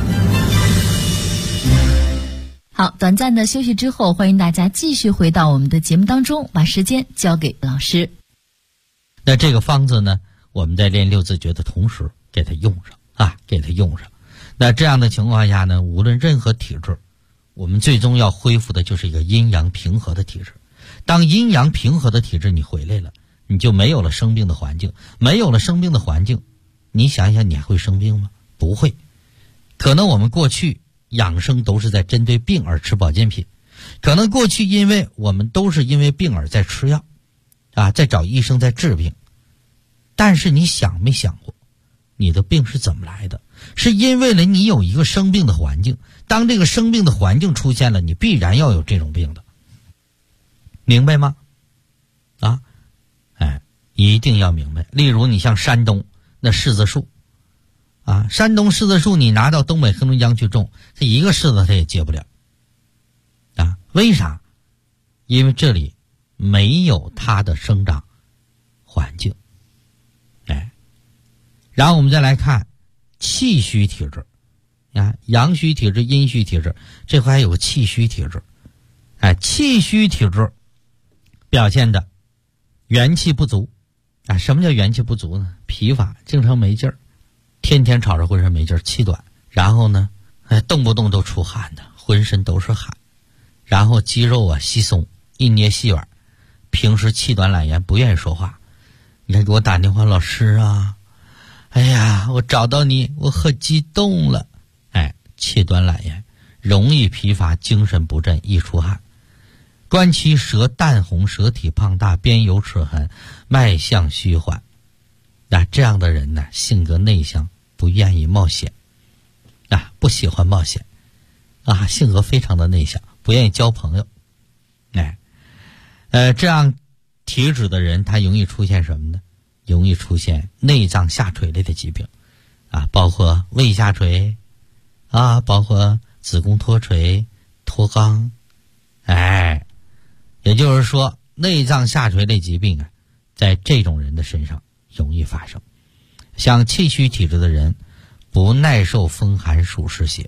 好，短暂的休息之后，欢迎大家继续回到我们的节目当中，把时间交给老师。 那这个方子呢，我们在练六字诀的同时给它用上啊，给它用上。那这样的情况下呢，无论任何体质，我们最终要恢复的就是一个阴阳平和的体质。当阴阳平和的体质你回来了，你就没有了生病的环境，没有了生病的环境，你想一想，你还会生病吗？不会。可能我们过去养生都是在针对病而吃保健品，可能过去因为我们都是因为病而在吃药啊，在找医生在治病。但是你想没想过，你的病是怎么来的？是因为了你有一个生病的环境，当这个生病的环境出现了，你必然要有这种病的，明白吗？啊，一定要明白。例如你像山东那柿子树啊，山东柿子树你拿到东北黑龙江去种，它一个柿子它也结不了啊。为啥？因为这里没有它的生长环境。然后我们再来看气虚体质啊，阳虚体质、阴虚体质，这块还有个气虚体质。气虚体质表现的元气不足啊。什么叫元气不足呢？疲乏，经常没劲儿，天天吵着浑身没劲儿，气短，然后呢动不动都出汗的，浑身都是汗，然后肌肉啊稀松，一捏细软，平时气短懒言，不愿意说话。你还给我打电话，老师啊，哎呀，我找到你，我很激动了。气短懒言，容易疲乏，精神不振，易出汗。观其舌淡红，舌体胖大，边有齿痕，脉象虚缓。那这样的人呢，性格内向，不愿意冒险啊，不喜欢冒险啊，性格非常的内向，不愿意交朋友。这样体质的人，他容易出现什么呢？容易出现内脏下垂类的疾病啊，包括胃下垂啊，包括子宫脱垂、脱肛。也就是说，内脏下垂类疾病啊，在这种人的身上容易发生。像气虚体质的人，不耐受风寒暑湿邪，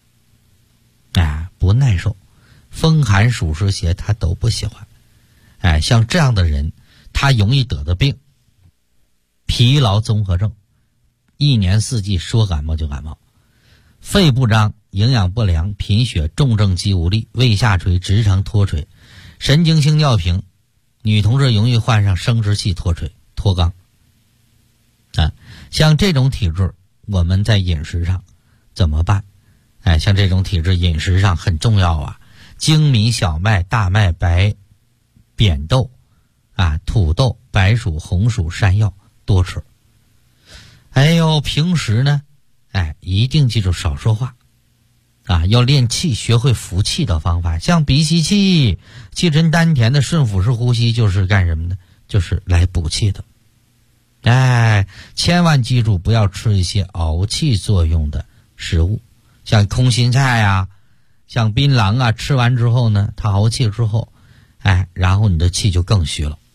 不耐受风寒暑湿邪，他都不喜欢。像这样的人，他容易得的病，疲劳综合症，一年四季说感冒就感冒，肺不张，营养不良，贫血，重症肌无力，胃下垂，直肠脱垂，神经性尿频，女同志容易患上生殖器脱垂、脱肛。像这种体质，我们在饮食上怎么办？ 像这种体质饮食上很重要啊，精米、小麦、大麦、白扁豆土豆、白薯、红薯、山药多吃。平时呢一定记住少说话要练气，学会服气的方法，像鼻吸气、气沉丹田的顺腹式呼吸，就是干什么呢？就是来补气的。千万记住不要吃一些熬气作用的食物，像空心菜像槟榔吃完之后呢，它熬气之后然后你的气就更虚了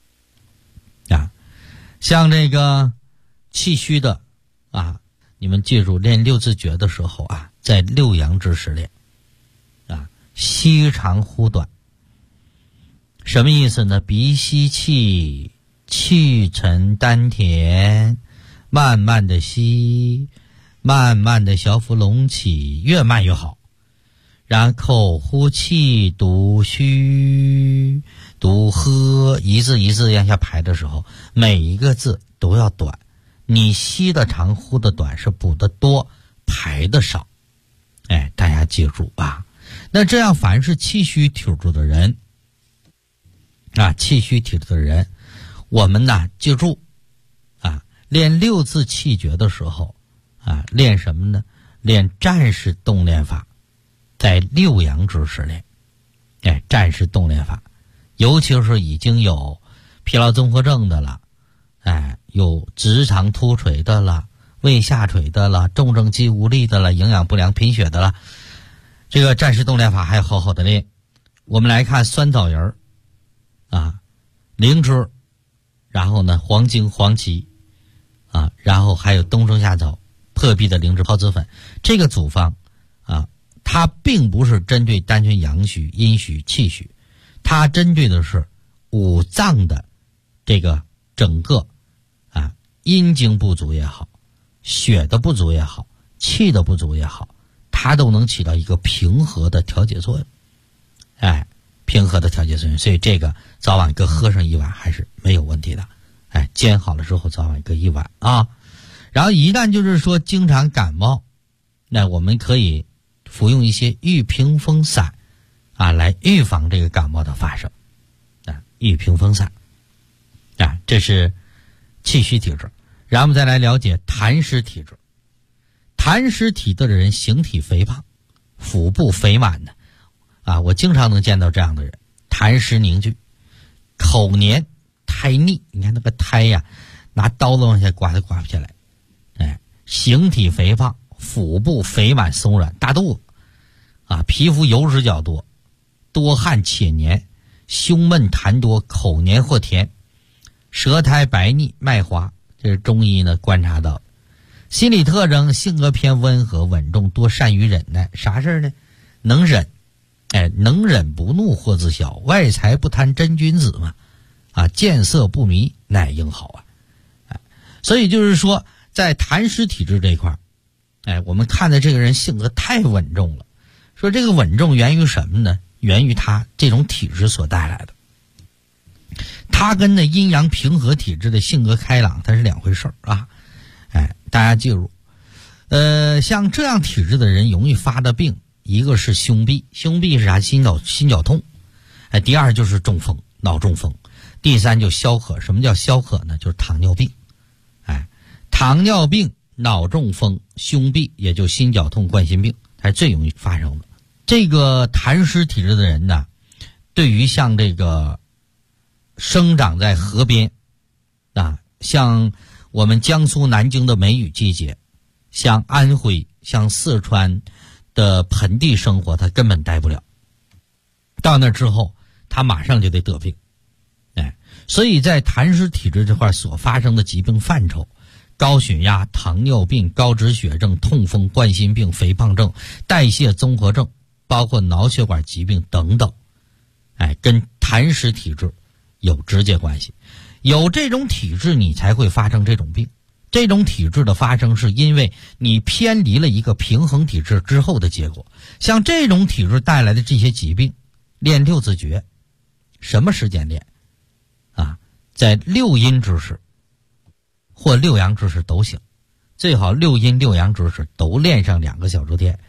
像这个气虚的你们记住练六字诀的时候在六阳之时练吸长呼短。什么意思呢？鼻吸气，气沉丹田，慢慢的吸，慢慢的小腹隆起，越慢越好。然后呼气，读虚，读喝，一字一字往下排的时候，每一个字都要短。你吸的长，呼的短，是补的多，排的少。大家记住那这样凡是气虚体质的人气虚体质的人，我们记住练六字气诀的时候练什么呢？练战式动练法，在六阳之时练战式动练法，尤其是已经有疲劳综合症的了有直肠突垂的了，胃下垂的了，重症肌无力的了，营养不良贫血的了，这个战式动练法还要好好的练。我们来看酸枣仁灵芝，然后呢黄精、黄芪然后还有冬虫夏草、破壁的灵芝孢子粉，这个组方它并不是针对单纯阳虚、阴虚、气虚，它针对的是五脏的这个整个阴经不足也好，血的不足也好，气的不足也好，它都能起到一个平和的调节作用平和的调节作用。所以这个早晚各喝上一碗还是没有问题的煎好了之后早晚各一碗然后一旦就是说经常感冒，那我们可以服用一些玉屏风散来预防这个感冒的发生玉屏风散这是气虚体质。然后我们再来了解痰湿体质。痰湿体质的人形体肥胖，腹部肥满的我经常能见到这样的人，痰湿凝聚，口黏苔腻，你看那个苔拿刀子往下刮都刮不下来形体肥胖，腹部肥满松软，大肚子皮肤油脂较多，多汗且黏，胸闷痰多，口黏或甜，舌苔白腻，脉滑，这是中医呢观察到的。心理特征：性格偏温和稳重，多善于忍耐。啥事呢？能忍能忍不怒或自小，外财不贪真君子嘛见色不迷乃英好所以就是说在痰湿体质这一块我们看的这个人性格太稳重了。说这个稳重源于什么呢？源于他这种体质所带来的。他跟那阴阳平和体质的性格开朗它是两回事大家记住像这样体质的人容易发的病，一个是胸痹，胸痹是啥？心绞痛第二就是中风，脑中风，第三就消渴。什么叫消渴呢？就是糖尿病糖尿病、脑中风、胸痹，也就心绞痛、冠心病，才是最容易发生的。这个痰湿体质的人呢，对于像这个生长在河边像我们江苏南京的梅雨季节，像安徽、像四川的盆地生活，他根本待不了。到那之后他马上就得得病所以在痰湿体质这块所发生的疾病范畴，高血压、糖尿病、高脂血症、痛风、冠心病、肥胖症、代谢综合症，包括脑血管疾病等等跟痰湿体质有直接关系。有这种体质你才会发生这种病，这种体质的发生是因为你偏离了一个平衡体质之后的结果。像这种体质带来的这些疾病，练六字诀什么时间练在六阴之时或六阳之时都行，最好六阴六阳之时都练上2个小周天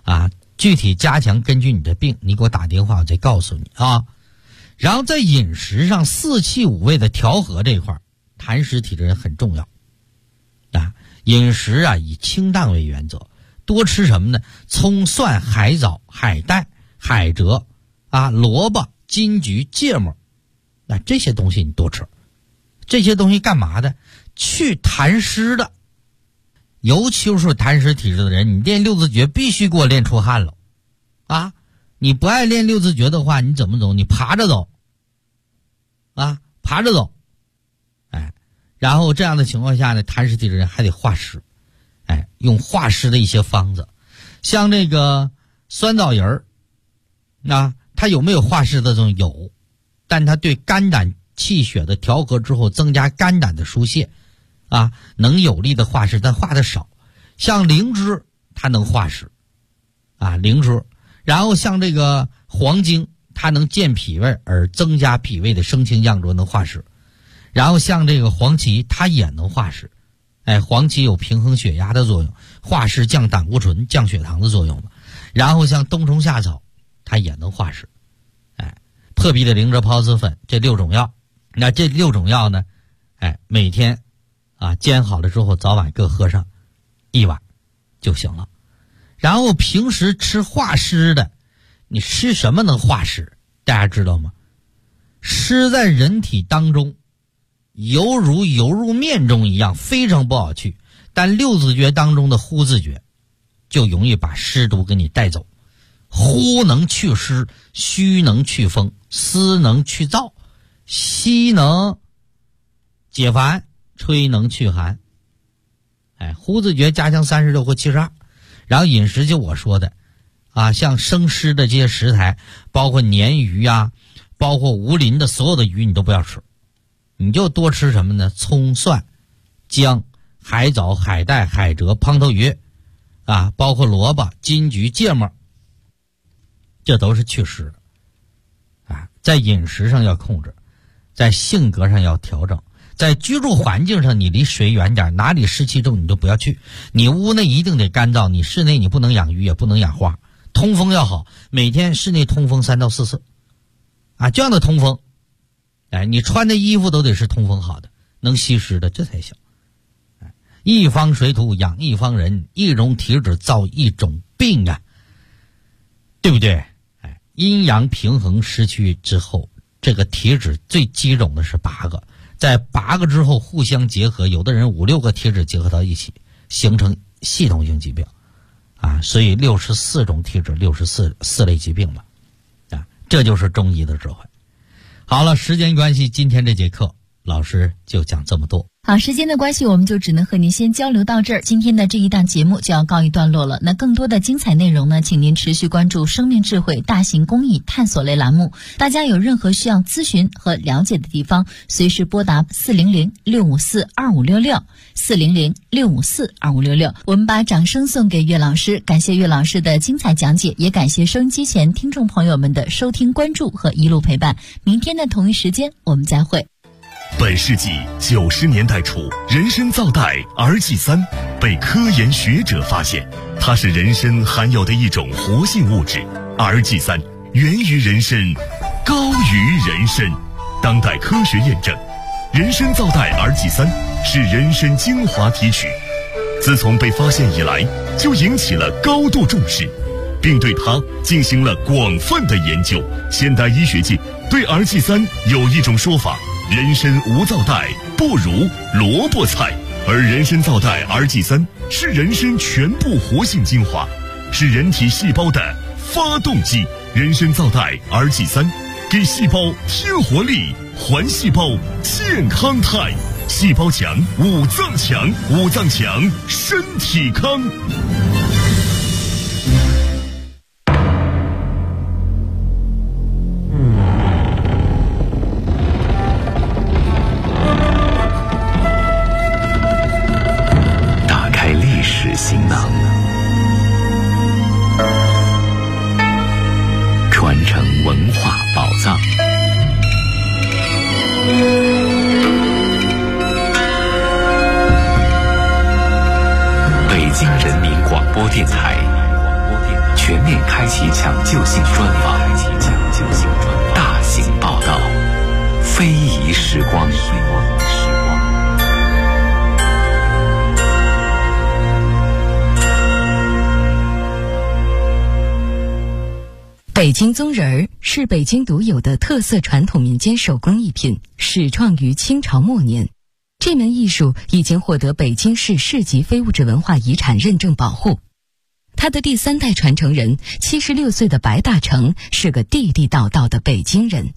啊，具体加强根据你的病，你给我打电话我再告诉你啊。然后在饮食上4气5味的调和这一块，痰湿体质人很重要啊。饮食啊以清淡为原则，多吃什么呢？葱蒜海藻海带海蜇啊，萝卜金桔芥末，那这些东西你多吃。这些东西干嘛的？去痰湿的。尤其是痰湿体质的人，你练六字诀必须给我练出汗了啊！你不爱练六字诀的话，你怎么走？你爬着走啊，爬着走。哎，然后这样的情况下呢，痰湿体质人还得化湿，哎，用化湿的一些方子，像这个酸枣仁儿，那它有没有化湿的作用？有，但它对肝胆气血的调和之后，增加肝胆的疏泄啊，能有力的化湿，但化的少。像灵芝它能化湿啊，灵芝。然后像这个黄精，它能健脾胃而增加脾胃的升清降浊，能化湿。然后像这个黄芪，它也能化湿。哎，黄芪有平衡血压的作用，化湿降胆固醇降血糖的作用嘛。然后像冬虫夏草，它也能化湿。哎，破壁的灵芝孢子粉，这6种药。那这6种药呢，哎，每天啊煎好了之后，早晚各喝上1碗就行了。然后平时吃化湿的，你吃什么能化湿？大家知道吗？湿在人体当中犹如油入面中一样，非常不好去。但六字诀当中的呼字诀就容易把湿毒给你带走。呼能去湿，虚能去风，思能去燥，吸能解烦，吹能去寒。哎，呼字诀加强36或72。然后饮食就我说的啊，像生湿的这些食材，包括鲶鱼啊，包括无鳞的所有的鱼你都不要吃，你就多吃什么呢？葱蒜姜海藻海带海蜇胖头鱼啊，包括萝卜金桔芥末，这都是祛湿啊。在饮食上要控制，在性格上要调整，在居住环境上你离水远点，哪里湿气重你都不要去。你屋内一定得干燥，你室内你不能养鱼也不能养花，通风要好，每天室内通风3到4次啊，这样的通风，哎，你穿的衣服都得是通风好的，能吸湿的，这才行。哎，一方水土养一方人，一种体质造一种病啊，对不对？哎，阴阳平衡失去之后，这个体质最基种的是8个，在8个之后互相结合，有的人5、6个体质结合到一起，形成系统性疾病啊，所以64种体质，64类疾病嘛，啊，这就是中医的智慧。好了，时间关系，今天这节课老师就讲这么多。 好，时间的关系，我们就只能和您先交流到这儿。今天的这一档节目就要告一段落了。那更多的精彩内容呢，请您持续关注生命智慧大型公益探索类栏目。大家有任何需要咨询和了解的地方，随时拨打400-654-2566 400-654-2566。我们把掌声送给岳老师，感谢岳老师的精彩讲解，也感谢收音机前听众朋友们的收听关注和一路陪伴。明天的同一时间我们再会。 本世纪90年代初，人参皂苷儿祭三被科研学者发现，它是人参含有的一种活性物质。儿祭三源于人参，高于人参。当代科学验证，人参皂苷儿祭三是人参精华提取，自从被发现以来，就引起了高度重视，并对它进行了广泛的研究。现代医学界对儿祭三有一种说法：人参无皂苷不如萝卜菜，而人参皂苷儿祭三是人参全部活性精华，是人体细胞的发动机。人参皂苷儿祭三给细胞添活力，还细胞健康态。细胞强，五脏强，五脏强，身体康。 行囊，传承文化宝藏。北京人民广播电台。 全面开启抢救性专访，大型报道，非遗时光。 北京宗人儿是北京独有的特色传统民间手工艺品，始创于清朝末年。这门艺术已经获得北京市市级非物质文化遗产认证保护。他的第3代传承人76岁的白大成是个地地道道的北京人。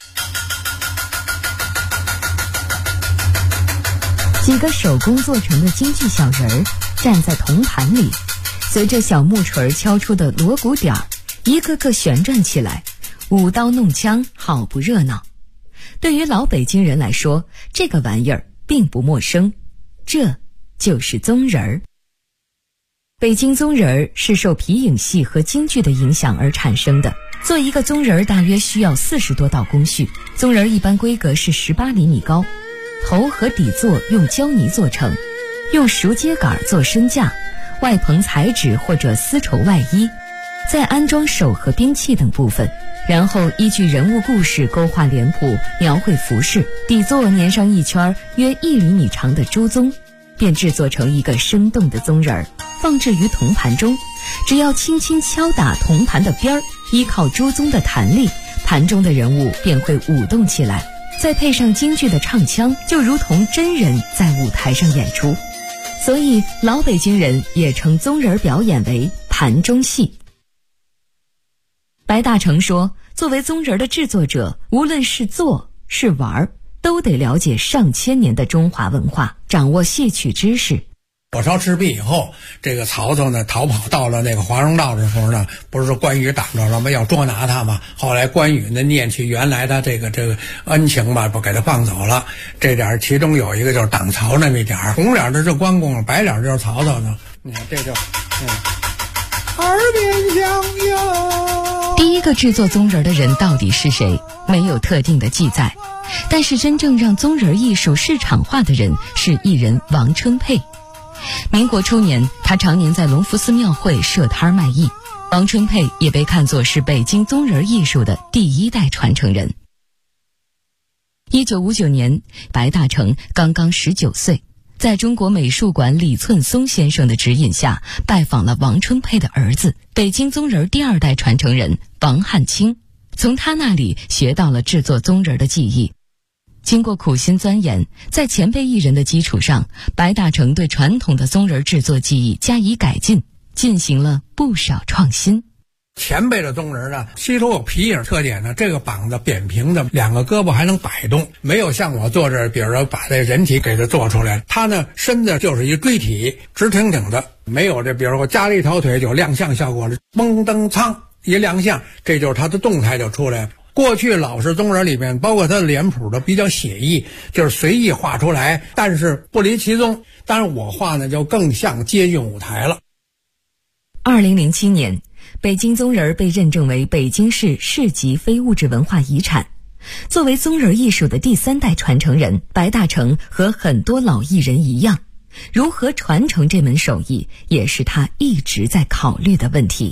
几个手工做成的京剧小人儿站在铜盘里，随着小木锤敲出的锣鼓点儿，一个个旋转起来，舞刀弄枪，好不热闹。对于老北京人来说，这个玩意儿并不陌生，这就是宗人儿。北京宗人儿是受皮影戏和京剧的影响而产生的。做一个宗人儿大约需要40多道工序，宗人儿一般规格是18厘米高，头和底座用胶泥做成，用熟秸秆做身架，外棚彩纸或者丝绸外衣，再安装手和兵器等部分，然后依据人物故事勾画脸谱，描绘服饰，底座粘上一圈约1厘米长的朱宗，便制作成一个生动的宗人儿，放置于铜盘中。只要轻轻敲打铜盘的边儿，依靠朱宗的弹力，盘中的人物便会舞动起来，再配上京剧的唱腔，就如同真人在舞台上演出。所以老北京人也称宗人表演为盘中戏。白大成说，作为宗人的制作者，无论是做是玩，都得了解上千年的中华文化，掌握戏曲知识。 火烧赤壁以后，这个曹操呢逃跑到了那个华容道的时候呢，不是说关羽挡着了吗？要捉拿他嘛。后来关羽呢念起原来的这个恩情吧，不给他放走了。这点其中有一个就是挡曹那么一点，红脸的是关公，白脸就是曹操呢。你看这就耳边响哟。 第一个制作宗人的人到底是谁，没有特定的记载，但是真正让宗人艺术市场化的人是艺人王春佩。民国初年，他常年在隆福寺庙会设摊卖艺。王春佩也被看作是北京宗人艺术的第1代传承人。1959年，白大成刚刚19岁，在中国美术馆李寸松先生的指引下，拜访了王春佩的儿子，北京宗人第2代传承人王汉卿，从他那里学到了制作宗人的技艺。经过苦心钻研，在前辈艺人的基础上，白大成对传统的宗人制作技艺加以改进，进行了不少创新。 前辈的宗人呢，西头有皮影特点呢，这个膀子扁平的，2个胳膊还能摆动，没有像我做这，比如说把这人体给它做出来，他呢身子就是一锥体，直挺挺的，没有这，比如说我加了一条腿就亮相效果了，蹦蹬苍一亮相，这就是他的动态就出来了。过去老式宗人里面，包括他的脸谱都比较写意，就是随意画出来，但是不离其宗。当然我画呢就更像接近舞台了。 2007年，北京宗人被认证为北京市市级非物质文化遗产。作为宗人艺术的第3代传承人，白大成和很多老艺人一样，如何传承这门手艺，也是他一直在考虑的问题。